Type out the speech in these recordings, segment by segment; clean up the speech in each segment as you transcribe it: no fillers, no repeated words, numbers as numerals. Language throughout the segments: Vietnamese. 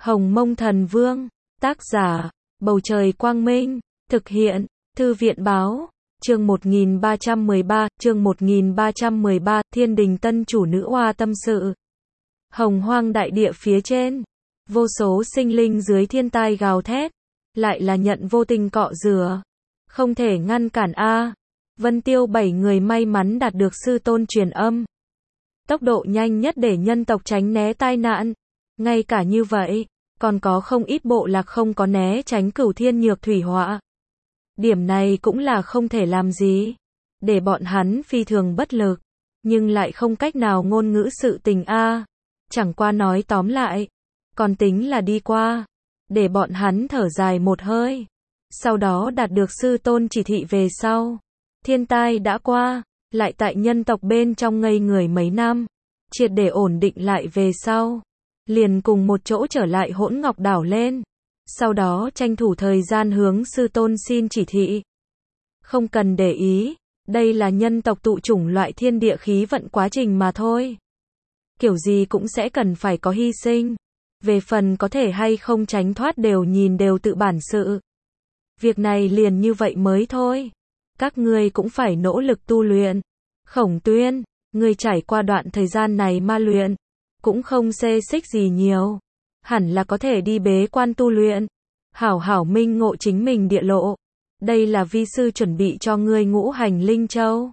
Hồng Mông Thần Vương, tác giả, Bầu Trời Quang Minh, thực hiện, Thư viện Báo, chương 1313, Thiên Đình Tân Chủ Nữ Oa tâm sự. Hồng Hoang đại địa phía trên, vô số sinh linh dưới thiên tai gào thét, lại là nhận vô tình cọ rửa, không thể ngăn cản a. Vân Tiêu 7 người may mắn đạt được sư tôn truyền âm. Tốc độ nhanh nhất để nhân tộc tránh né tai nạn. Ngay cả như vậy, còn có không ít bộ lạc không có né tránh cửu thiên nhược thủy họa. Điểm này cũng là không thể làm gì, để bọn hắn phi thường bất lực, nhưng lại không cách nào ngôn ngữ sự tình a. Chẳng qua nói tóm lại, còn tính là đi qua, để bọn hắn thở dài một hơi. Sau đó đạt được sư tôn chỉ thị về sau, thiên tai đã qua, lại tại nhân tộc bên trong ngây người mấy năm, triệt để ổn định lại về sau, liền cùng một chỗ trở lại Hỗn Ngọc Đảo lên. Sau đó tranh thủ thời gian hướng sư tôn xin chỉ thị. Không cần để ý, đây là nhân tộc tụ chủng loại thiên địa khí vận quá trình mà thôi. Kiểu gì cũng sẽ cần phải có hy sinh. Về phần có thể hay không tránh thoát đều tự bản sự. Việc này liền như vậy mới thôi. Các ngươi cũng phải nỗ lực tu luyện. Khổng Tuyên, ngươi trải qua đoạn thời gian này ma luyện, cũng không xê xích gì nhiều. Hẳn là có thể đi bế quan tu luyện. Hảo hảo minh ngộ chính mình địa lộ. Đây là vi sư chuẩn bị cho ngươi ngũ hành linh châu.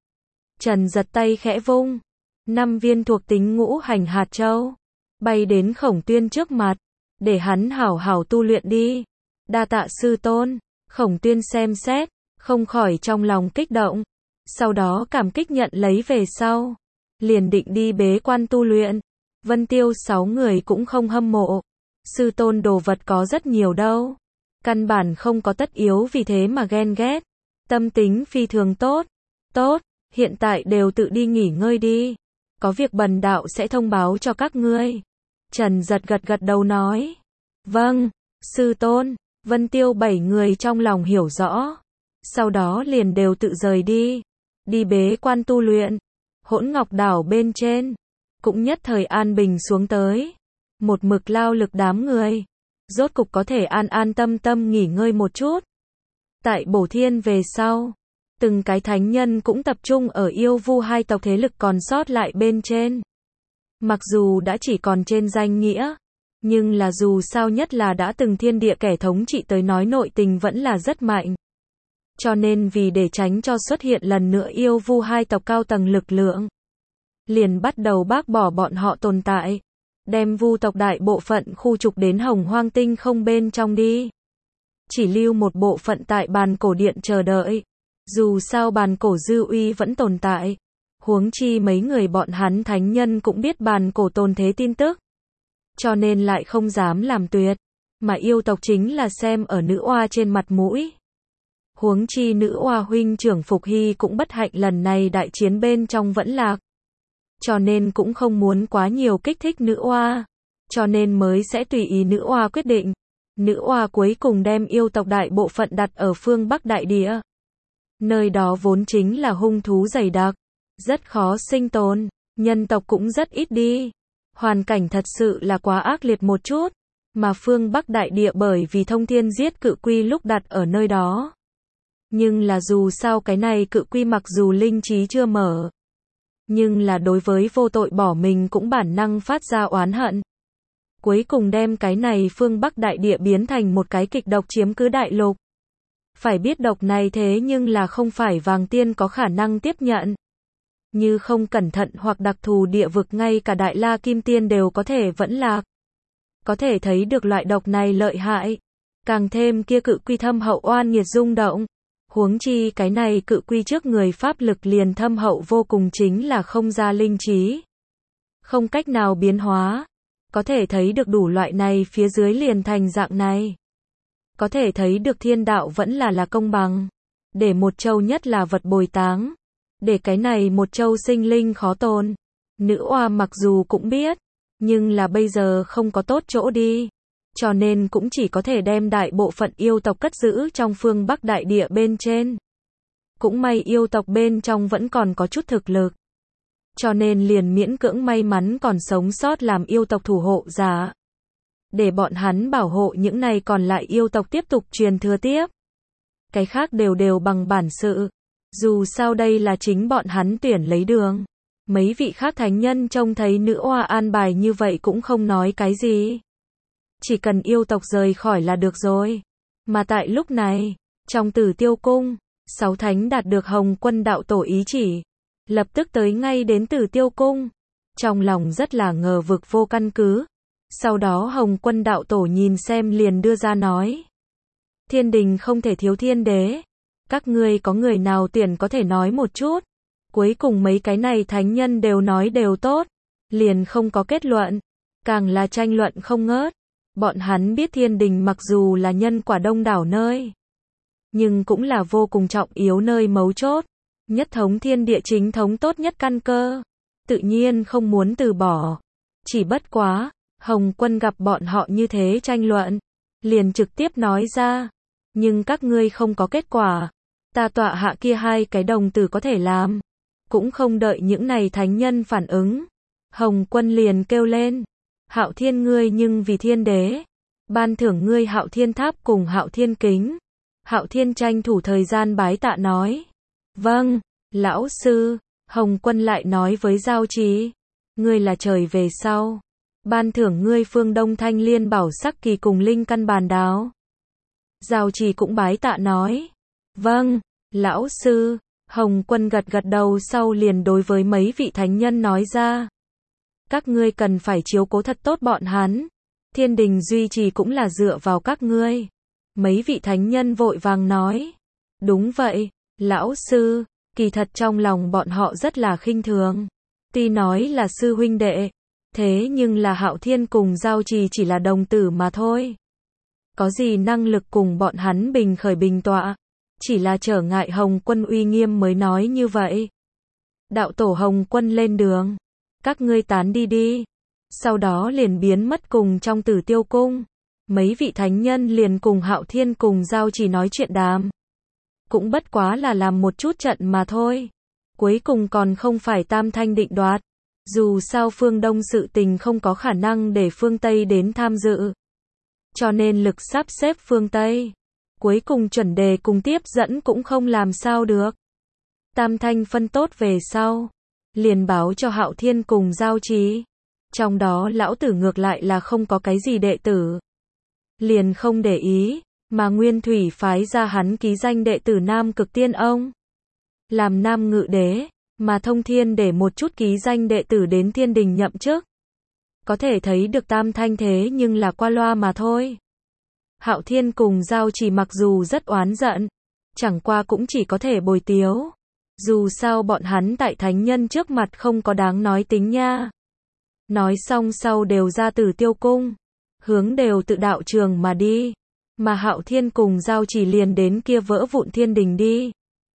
Trần giật tay khẽ vung. 5 viên thuộc tính ngũ hành hạt châu bay đến Khổng Tuyên trước mặt, để hắn hảo hảo tu luyện đi. Đa tạ sư tôn. Khổng Tuyên xem xét, không khỏi trong lòng kích động. Sau đó cảm kích nhận lấy về sau, liền định đi bế quan tu luyện. Vân Tiêu 6 người cũng không hâm mộ. Sư tôn đồ vật có rất nhiều đâu. Căn bản không có tất yếu vì thế mà ghen ghét. Tâm tính phi thường tốt. Tốt, hiện tại đều tự đi nghỉ ngơi đi. Có việc bần đạo sẽ thông báo cho các ngươi. Trần giật gật đầu nói. Vâng, sư tôn. Vân Tiêu 7 người trong lòng hiểu rõ. Sau đó liền đều tự rời đi. Đi bế quan tu luyện. Hỗn Ngọc Đảo bên trên cũng nhất thời an bình xuống tới. Một mực lao lực đám người, rốt cục có thể an tâm nghỉ ngơi một chút. Tại Bổ Thiên về sau, từng cái thánh nhân cũng tập trung ở Yêu Vu hai tộc thế lực còn sót lại bên trên. Mặc dù đã chỉ còn trên danh nghĩa, nhưng là dù sao nhất là đã từng thiên địa kẻ thống trị tới nói nội tình vẫn là rất mạnh. Cho nên vì để tránh cho xuất hiện lần nữa Yêu Vu hai tộc cao tầng lực lượng, liền bắt đầu bác bỏ bọn họ tồn tại, đem Vu tộc đại bộ phận khu trục đến Hồng Hoang tinh không bên trong đi. Chỉ lưu một bộ phận tại bàn cổ điện chờ đợi. Dù sao bàn cổ dư uy vẫn tồn tại. Huống chi mấy người bọn hắn thánh nhân cũng biết bàn cổ tồn thế tin tức. Cho nên lại không dám làm tuyệt. Mà yêu tộc chính là xem ở nữ oa trên mặt mũi. Huống chi nữ oa huynh trưởng Phục Hy cũng bất hạnh lần này đại chiến bên trong vẫn lạc. Cho nên cũng không muốn quá nhiều kích thích nữ oa. Cho nên mới sẽ tùy ý nữ oa quyết định. Nữ oa cuối cùng đem yêu tộc đại bộ phận đặt ở phương Bắc đại địa. Nơi đó vốn chính là hung thú dày đặc, rất khó sinh tồn, nhân tộc cũng rất ít đi. Hoàn cảnh thật sự là quá ác liệt một chút, mà phương Bắc đại địa bởi vì thông thiên giết cự quy lúc đặt ở nơi đó. Nhưng là dù sao cái này cự quy mặc dù linh trí chưa mở, nhưng là đối với vô tội bỏ mình cũng bản năng phát ra oán hận. Cuối cùng đem cái này phương Bắc đại địa biến thành một cái kịch độc chiếm cứ đại lục. Phải biết độc này thế nhưng là không phải Vàng Tiên có khả năng tiếp nhận. Như không cẩn thận hoặc đặc thù địa vực ngay cả Đại La Kim Tiên đều có thể vẫn lạc. Có thể thấy được loại độc này lợi hại. Càng thêm kia cự quy thâm hậu oan nghiệt rung động. Huống chi cái này cự quy trước người pháp lực liền thâm hậu vô cùng chính là không ra linh trí. Không cách nào biến hóa. Có thể thấy được đủ loại này phía dưới liền thành dạng này. Có thể thấy được thiên đạo vẫn là công bằng. Để một châu nhất là vật bồi táng. Để cái này một châu sinh linh khó tồn. Nữ oa mặc dù cũng biết, nhưng là bây giờ không có tốt chỗ đi. Cho nên cũng chỉ có thể đem đại bộ phận yêu tộc cất giữ trong phương Bắc đại địa bên trên. Cũng may yêu tộc bên trong vẫn còn có chút thực lực. Cho nên liền miễn cưỡng may mắn còn sống sót làm yêu tộc thủ hộ giả. để bọn hắn bảo hộ những này còn lại yêu tộc tiếp tục truyền thừa tiếp. Cái khác đều đều bằng bản sự. Dù sao đây là chính bọn hắn tuyển lấy đường. Mấy vị khác thánh nhân trông thấy nữ oa an bài như vậy cũng không nói cái gì. Chỉ cần yêu tộc rời khỏi là được rồi. Mà tại lúc này, trong Tử Tiêu Cung, 6 thánh đạt được Hồng Quân đạo tổ ý chỉ. Lập tức tới ngay đến Tử Tiêu Cung. Trong lòng rất là ngờ vực vô căn cứ. Sau đó Hồng Quân đạo tổ nhìn xem liền đưa ra nói. Thiên đình không thể thiếu thiên đế. Các ngươi có người nào tuyển có thể nói một chút. Cuối cùng mấy cái này thánh nhân đều nói đều tốt. Liền không có kết luận. Càng là tranh luận không ngớt. Bọn hắn biết thiên đình mặc dù là nhân quả đông đảo nơi. Nhưng cũng là vô cùng trọng yếu nơi mấu chốt. Nhất thống thiên địa chính thống tốt nhất căn cơ. Tự nhiên không muốn từ bỏ. Chỉ bất quá, Hồng Quân gặp bọn họ như thế tranh luận. Liền trực tiếp nói ra. Nhưng các ngươi không có kết quả. Ta tọa hạ kia 2 cái đồng tử có thể làm. Cũng không đợi những này thánh nhân phản ứng. Hồng Quân liền kêu lên. Hạo Thiên ngươi nhưng vì thiên đế. Ban thưởng ngươi Hạo Thiên Tháp cùng Hạo Thiên Kính. Hạo Thiên tranh thủ thời gian bái tạ nói. Vâng, lão sư. Hồng Quân lại nói với Giao Trì. Ngươi là trời về sau. Ban thưởng ngươi Phương Đông Thanh Liên Bảo Sắc Kỳ cùng Linh Căn Bàn Đáo. Giao Trì cũng bái tạ nói. Vâng, lão sư. Hồng Quân gật gật đầu sau liền đối với mấy vị thánh nhân nói ra. Các ngươi cần phải chiếu cố thật tốt bọn hắn. Thiên đình duy trì cũng là dựa vào các ngươi. Mấy vị thánh nhân vội vàng nói. Đúng vậy, lão sư. Kỳ thật trong lòng bọn họ rất là khinh thường. Tuy nói là sư huynh đệ. Thế nhưng là Hạo Thiên cùng Giao Trì chỉ là đồng tử mà thôi. Có gì năng lực cùng bọn hắn bình khởi bình tọa. Chỉ là trở ngại Hồng Quân uy nghiêm mới nói như vậy. Đạo tổ Hồng Quân lên đường. Các ngươi tán đi đi. Sau đó liền biến mất cùng trong Tử Tiêu Cung. Mấy vị thánh nhân liền cùng Hạo Thiên cùng Giao Trì nói chuyện đàm. Cũng bất quá là làm một chút trận mà thôi. Cuối cùng còn không phải tam thanh định đoạt. Dù sao phương Đông sự tình không có khả năng để phương Tây đến tham dự. Cho nên lực sắp xếp phương Tây. Cuối cùng chuẩn đề cùng tiếp dẫn cũng không làm sao được. Tam thanh phân tốt về sau. Liền báo cho Hạo Thiên cùng Giao Trì. Trong đó lão tử ngược lại là không có cái gì đệ tử. Liền không để ý. Mà Nguyên Thủy phái ra hắn ký danh đệ tử Nam Cực Tiên ông. Làm Nam Ngự Đế. Mà Thông Thiên để một chút ký danh đệ tử đến thiên đình nhậm chức. Có thể thấy được tam thanh thế nhưng là qua loa mà thôi. Hạo Thiên cùng Giao Trì mặc dù rất oán giận. Chẳng qua cũng chỉ có thể bồi tiếu. Dù sao bọn hắn tại thánh nhân trước mặt không có đáng nói tính nha. Nói xong sau đều ra Tử Tiêu Cung. Hướng đều tự đạo trường mà đi. Mà Hạo Thiên cùng Giao Trì liền đến kia vỡ vụn thiên đình đi.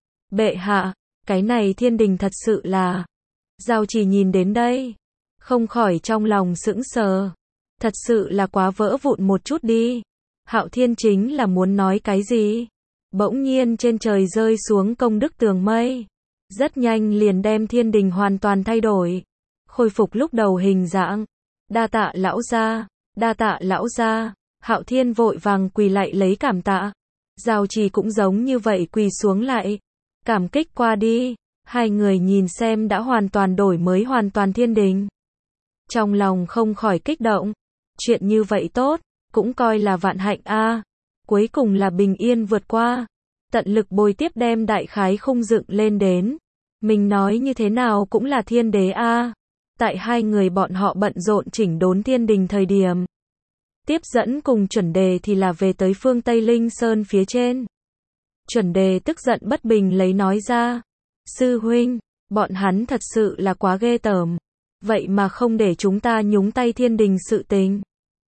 Bệ hạ, cái này thiên đình thật sự là. Giao Trì nhìn đến đây. Không khỏi trong lòng sững sờ. Thật sự là quá vỡ vụn một chút đi. Hạo Thiên chính là muốn nói cái gì. Bỗng nhiên trên trời rơi xuống công đức tường mây. Rất nhanh liền đem thiên đình hoàn toàn thay đổi. Khôi phục lúc đầu hình dạng. Đa tạ lão gia, đa tạ lão gia. Hạo Thiên vội vàng quỳ lại lấy cảm tạ. Giao Trì cũng giống như vậy quỳ xuống lại. Cảm kích qua đi. Hai người nhìn xem đã hoàn toàn đổi mới hoàn toàn thiên đình. Trong lòng không khỏi kích động. Chuyện như vậy tốt. Cũng coi là vạn hạnh a. Cuối cùng là bình yên vượt qua. Tận lực bồi tiếp đem đại khái khung dựng lên đến. Mình nói như thế nào cũng là thiên đế a. Tại hai người bọn họ bận rộn chỉnh đốn thiên đình thời điểm. Tiếp dẫn cùng chuẩn đề thì là về tới phương Tây Linh Sơn phía trên. Chuẩn đề tức giận bất bình lấy nói ra. Sư huynh, bọn hắn thật sự là quá ghê tởm. Vậy mà không để chúng ta nhúng tay thiên đình sự tình.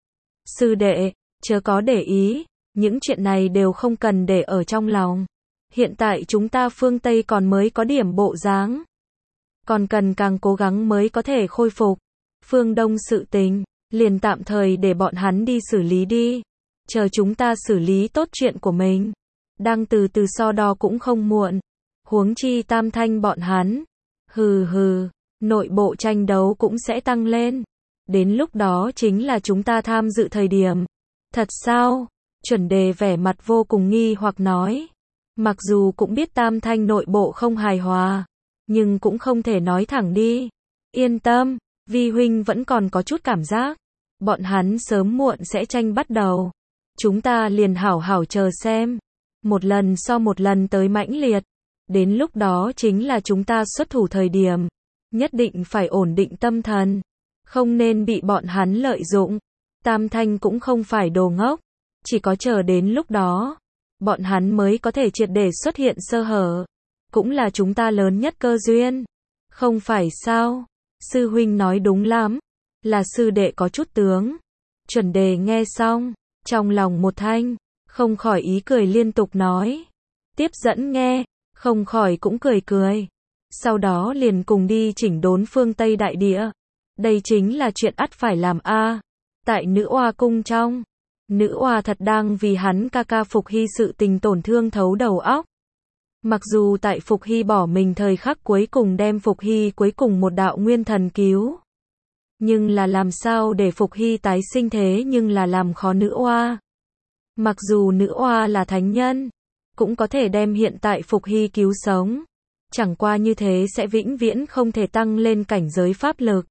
Sư đệ, chớ có để ý. Những chuyện này đều không cần để ở trong lòng. Hiện tại chúng ta phương Tây còn mới có điểm bộ dáng. Còn cần càng cố gắng mới có thể khôi phục. Phương Đông sự tình, liền tạm thời để bọn hắn đi xử lý đi. Chờ chúng ta xử lý tốt chuyện của mình. Đang từ từ so đo cũng không muộn. Huống chi tam thanh bọn hắn. Hừ hừ, nội bộ tranh đấu cũng sẽ tăng lên. Đến lúc đó chính là chúng ta tham dự thời điểm. Thật sao? Chuẩn đề vẻ mặt vô cùng nghi hoặc nói. Mặc dù cũng biết Tam Thanh nội bộ không hài hòa, nhưng cũng không thể nói thẳng đi. Yên tâm, Vi huynh vẫn còn có chút cảm giác. Bọn hắn sớm muộn sẽ tranh bắt đầu. Chúng ta liền hảo hảo chờ xem. Một lần so một lần tới mãnh liệt. Đến lúc đó chính là chúng ta xuất thủ thời điểm. Nhất định phải ổn định tâm thần. Không nên bị bọn hắn lợi dụng. Tam Thanh cũng không phải đồ ngốc. Chỉ có chờ đến lúc đó, bọn hắn mới có thể triệt để xuất hiện sơ hở. Cũng là chúng ta lớn nhất cơ duyên. Không phải sao? Sư huynh nói đúng lắm. Là sư đệ có chút tướng. Chuẩn đề nghe xong, trong lòng một thanh, không khỏi ý cười liên tục nói. Tiếp dẫn nghe, không khỏi cũng cười cười. Sau đó liền cùng đi chỉnh đốn phương Tây đại địa. Đây chính là chuyện ắt phải làm a. Tại nữ oa cung trong, nữ oa thật đang vì hắn ca ca Phục Hy sự tình tổn thương thấu đầu óc. Mặc dù tại Phục Hy bỏ mình thời khắc cuối cùng đem Phục Hy cuối cùng một đạo nguyên thần cứu. Nhưng là làm sao để Phục Hy tái sinh thế nhưng là làm khó nữ oa. Mặc dù nữ oa là thánh nhân, cũng có thể đem hiện tại Phục Hy cứu sống. Chẳng qua như thế sẽ vĩnh viễn không thể tăng lên cảnh giới pháp lực.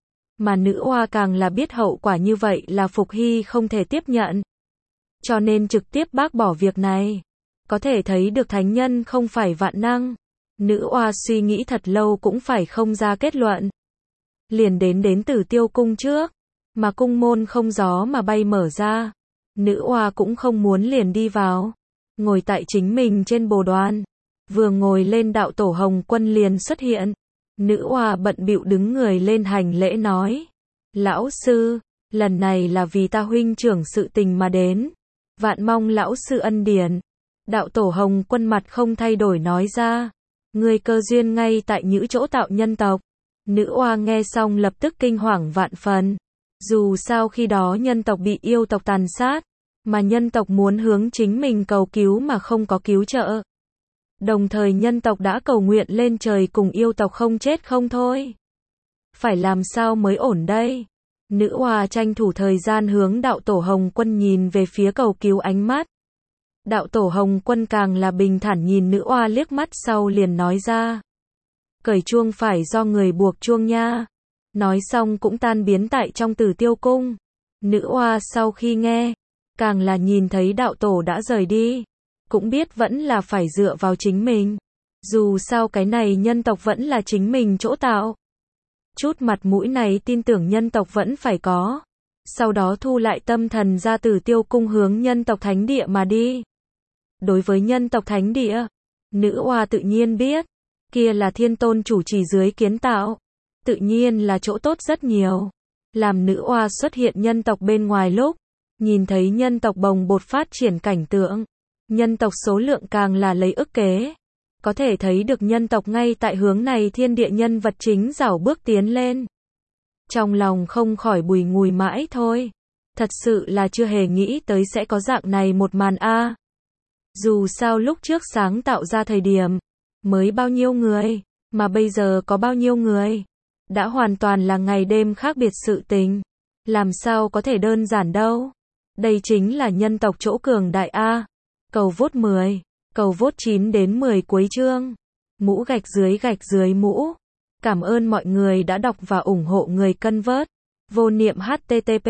Mà nữ oa càng là biết hậu quả như vậy là Phục Hy không thể tiếp nhận. Cho nên trực tiếp bác bỏ việc này. Có thể thấy được thánh nhân không phải vạn năng. Nữ oa suy nghĩ thật lâu cũng phải không ra kết luận. Liền đến Tử Tiêu cung trước. Mà cung môn không gió mà bay mở ra. Nữ oa cũng không muốn liền đi vào. Ngồi tại chính mình trên bồ đoàn. Vừa ngồi lên đạo tổ Hồng Quân liền xuất hiện. Nữ oa bận bịu đứng người lên hành lễ nói. Lão sư, lần này là vì ta huynh trưởng sự tình mà đến. Vạn mong lão sư ân điển. Đạo tổ Hồng Quân mặt không thay đổi nói ra. Người cơ duyên ngay tại những chỗ tạo nhân tộc. Nữ oa nghe xong lập tức kinh hoàng vạn phần. Dù sao khi đó nhân tộc bị yêu tộc tàn sát. Mà nhân tộc muốn hướng chính mình cầu cứu mà không có cứu trợ. Đồng thời nhân tộc đã cầu nguyện lên trời cùng yêu tộc không chết không thôi. Phải làm sao mới ổn đây? Nữ oa tranh thủ thời gian hướng đạo tổ Hồng Quân nhìn về phía cầu cứu ánh mắt. Đạo tổ Hồng Quân càng là bình thản nhìn nữ oa liếc mắt sau liền nói ra. Cởi chuông phải do người buộc chuông nha. Nói xong cũng tan biến tại trong Tử Tiêu cung. Nữ oa sau khi nghe, càng là nhìn thấy đạo tổ đã rời đi. Cũng biết vẫn là phải dựa vào chính mình. Dù sao cái này nhân tộc vẫn là chính mình chỗ tạo. Chút mặt mũi này tin tưởng nhân tộc vẫn phải có. Sau đó thu lại tâm thần ra Tử Tiêu cung hướng nhân tộc thánh địa mà đi. Đối với nhân tộc thánh địa, nữ oa tự nhiên biết. Kia là thiên tôn chủ trì dưới kiến tạo. Tự nhiên là chỗ tốt rất nhiều. Làm nữ oa xuất hiện nhân tộc bên ngoài lúc. Nhìn thấy nhân tộc bồng bột phát triển cảnh tượng. Nhân tộc số lượng càng là lấy ức kế. Có thể thấy được nhân tộc ngay tại hướng này thiên địa nhân vật chính rảo bước tiến lên. Trong lòng không khỏi bùi ngùi mãi thôi. Thật sự là chưa hề nghĩ tới sẽ có dạng này một màn a. Dù sao lúc trước sáng tạo ra thời điểm, mới bao nhiêu người, mà bây giờ có bao nhiêu người. Đã hoàn toàn là ngày đêm khác biệt sự tình. Làm sao có thể đơn giản đâu. Đây chính là nhân tộc chỗ cường đại a. Cầu vote 10, cầu vote 9 đến 10 cuối chương. Mũ gạch dưới mũ. Cảm ơn mọi người đã đọc và ủng hộ người cân vớt. Vô niệm http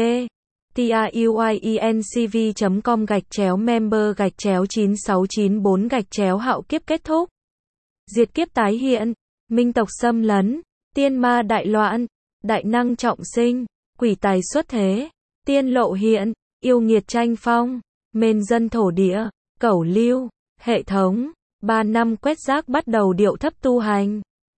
truyencv.com/member/9694 hạo kiếp kết thúc. Diệt kiếp tái hiện. Minh tộc xâm lấn. Tiên ma đại loạn. Đại năng trọng sinh. Quỷ tài xuất thế. Tiên lộ hiện. Yêu nghiệt tranh phong. Mên dân thổ địa. Cẩu lưu. Hệ thống. 3 năm quét rác bắt đầu điệu thấp tu hành.